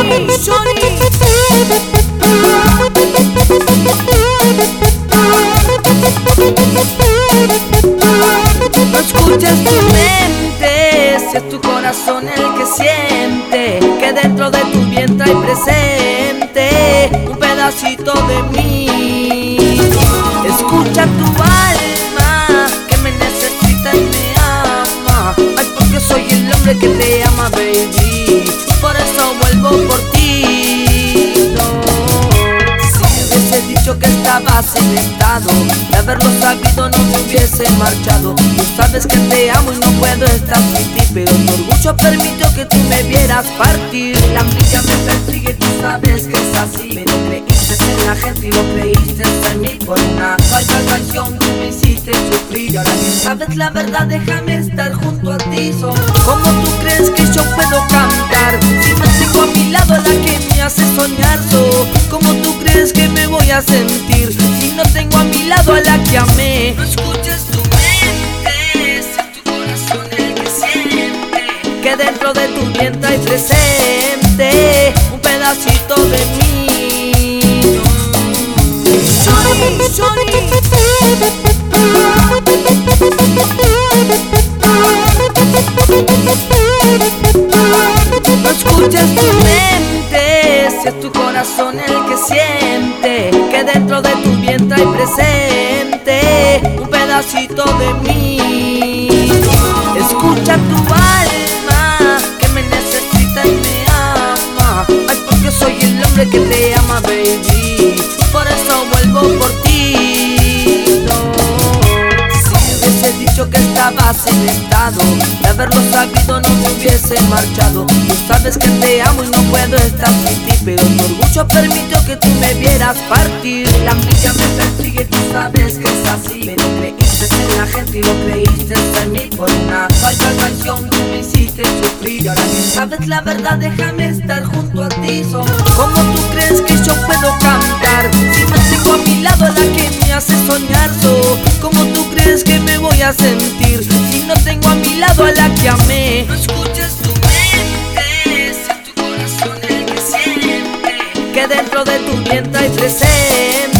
No escuches tu mente, si es tu corazón el que siente que dentro de tu vientre hay presente un pedacito de mí. Escucha tu alma que me necesita y me ama. Ay, porque soy el hombre que te ama, baby. Por eso vuelvo por ti. Si hubiese dicho que estabas en estado de haberlo sabido, no me hubiese marchado. Tú sabes que te amo y no puedo estar sin ti, pero tu orgullo permitió que tú me vieras partir. La envidia me persigue, tú sabes que es así. Pero creíste en la gente y lo creíste en mí. Por una falsa canción tú me hiciste sufrir. Y ahora que sabes la verdad, déjame estar junto a ti. ¿Cómo tú crees que yo puedo cantar si no tengo a mi lado a la que me hace soñar? ¿Cómo tú crees que me voy a sentir si no tengo a mi lado a la que amé? No escuches tu mente, si es tu corazón el que siente que dentro de tu vientre hay presente un pedacito de mí. Johnny, Johnny. No escuches tu mente, si es tu corazón el que siente que dentro de tu vientre hay presente un pedacito de mí. Escucha tu alma que me necesita y me ama. Ay, porque soy el hombre que te ama, baby. Por eso vuelvo por ti. Si hubiese dicho que estabas en estado de haberlo sabido, no me hubiese marchado. Tú sabes que te amo y no puedo estar sin ti, pero tu orgullo permitió que tú me vieras partir. La envidia me persigue, tú sabes que es así. Pero creíste en la gente y lo creíste en mí. Por una falsa canción tú me hiciste sufrir. Y ahora que sabes la verdad, déjame estar junto a ti. ¿Cómo tú crees que yo puedo cantar si no tengo a mi lado a la que me hace soñar? ¿Cómo tú crees que me voy a sentir si no tengo a mi lado a la que amé? No escuches tu mente, si es tu corazón el que siente que dentro de tu vientre hay presente